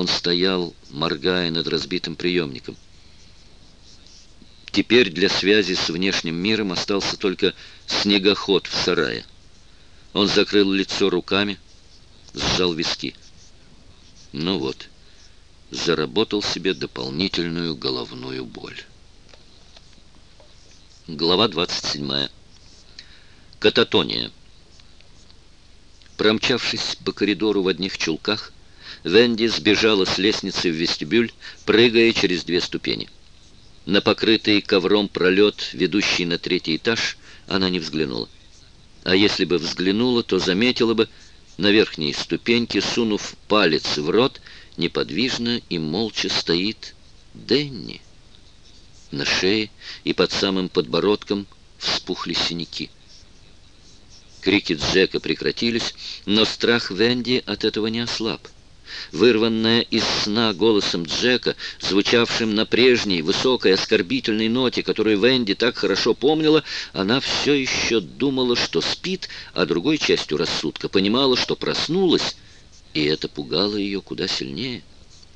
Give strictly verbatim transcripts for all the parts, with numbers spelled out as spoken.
Он стоял, моргая над разбитым приемником. Теперь для связи с внешним миром остался только снегоход в сарае. Он закрыл лицо руками, сжал виски. Ну вот, заработал себе дополнительную головную боль. Глава двадцать седьмая. Кататония. Промчавшись по коридору в одних чулках, Венди сбежала с лестницы в вестибюль, прыгая через две ступени. На покрытый ковром пролет, ведущий на третий этаж, она не взглянула. А если бы взглянула, то заметила бы, на верхней ступеньке, сунув палец в рот, неподвижно и молча стоит Денни. На шее и под самым подбородком вспухли синяки. Крики Джека прекратились, но страх Венди от этого не ослаб. Вырванная из сна голосом Джека, звучавшим на прежней, высокой, оскорбительной ноте, которую Венди так хорошо помнила, она все еще думала, что спит, а другой частью рассудка понимала, что проснулась, и это пугало ее куда сильнее.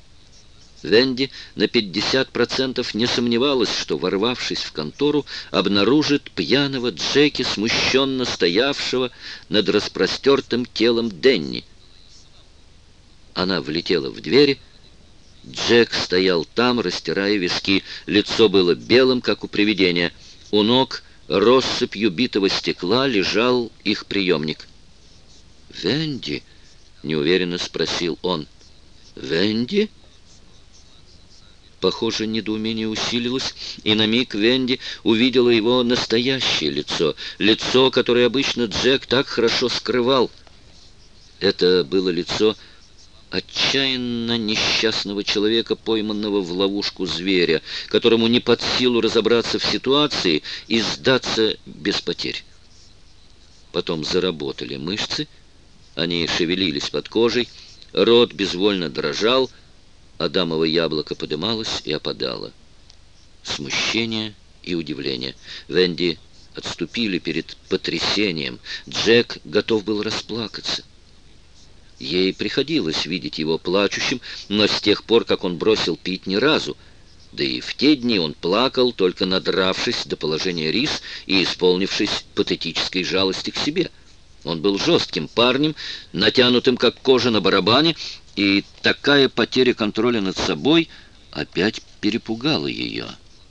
Венди на пятьдесят процентов не сомневалась, что, ворвавшись в контору, обнаружит пьяного Джеки, смущенно стоявшего над распростертым телом Денни. Она влетела в двери. Джек стоял там, растирая виски. Лицо было белым, как у привидения. У ног россыпью битого стекла лежал их приемник. «Венди?» — неуверенно спросил он. «Венди?» Похоже, недоумение усилилось, и на миг Венди увидела его настоящее лицо, лицо, которое обычно Джек так хорошо скрывал. Это было лицо отчаянно несчастного человека, пойманного в ловушку зверя, которому не под силу разобраться в ситуации и сдаться без потерь. Потом заработали мышцы, они шевелились под кожей, рот безвольно дрожал, адамово яблоко подымалось и опадало. Смущение и удивление. Венди отступили перед потрясением. Джек готов был расплакаться. Ей приходилось видеть его плачущим, но с тех пор, как он бросил пить, ни разу. Да и в те дни он плакал, только надравшись до положения рис и исполнившись патетической жалости к себе. Он был жестким парнем, натянутым как кожа на барабане, и такая потеря контроля над собой опять перепугала ее.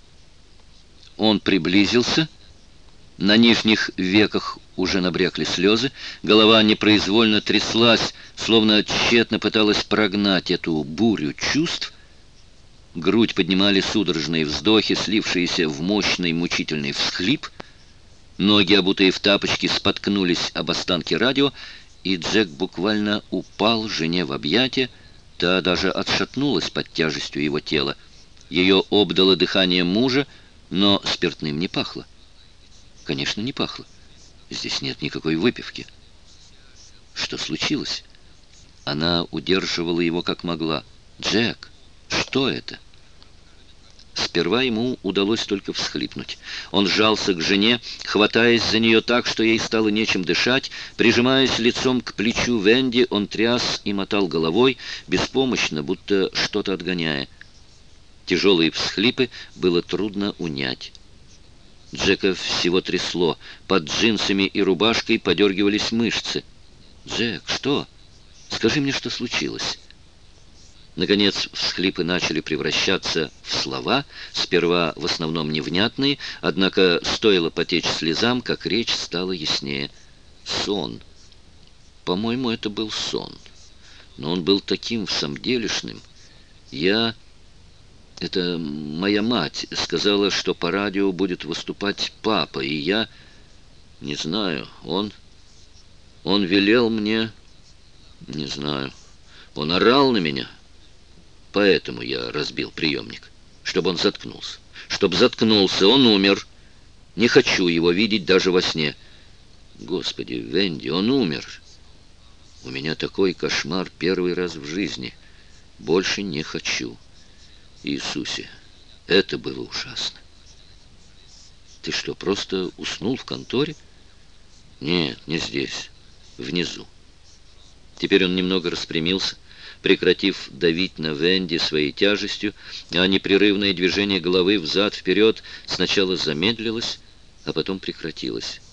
Он приблизился. На нижних веках уже набрякли слезы, голова непроизвольно тряслась, словно тщетно пыталась прогнать эту бурю чувств. Грудь поднимали судорожные вздохи, слившиеся в мощный мучительный всхлип. Ноги, обутые в тапочки, споткнулись об останки радио, и Джек буквально упал жене в объятия. Та даже отшатнулась под тяжестью его тела. Ее обдало дыхание мужа, но спиртным не пахло. Конечно, не пахло. Здесь нет никакой выпивки. Что случилось? Она удерживала его как могла. «Джек, что это?» Сперва ему удалось только всхлипнуть. Он сжался к жене, хватаясь за нее так, что ей стало нечем дышать. Прижимаясь лицом к плечу Венди, он тряс и мотал головой, беспомощно, будто что-то отгоняя. Тяжелые всхлипы было трудно унять. Джека всего трясло. Под джинсами и рубашкой подергивались мышцы. «Джек, что? Скажи мне, что случилось?» Наконец, всхлипы начали превращаться в слова, сперва в основном невнятные, однако стоило потечь слезам, как речь стала яснее. «Сон. По-моему, это был сон. Но он был таким всамделишным. Я... Это моя мать сказала, что по радио будет выступать папа, и я... Не знаю, он... Он велел мне... Не знаю. Он орал на меня. Поэтому я разбил приемник. Чтобы он заткнулся. Чтобы заткнулся, он умер. Не хочу его видеть даже во сне. Господи, Венди, он умер. У меня такой кошмар первый раз в жизни. Больше не хочу. Иисусе, это было ужасно. Ты что, просто уснул в конторе? Нет, не здесь. Внизу. Теперь он немного распрямился. прекратив давить на Венди своей тяжестью, а непрерывное движение головы взад-вперед сначала замедлилось, а потом прекратилось.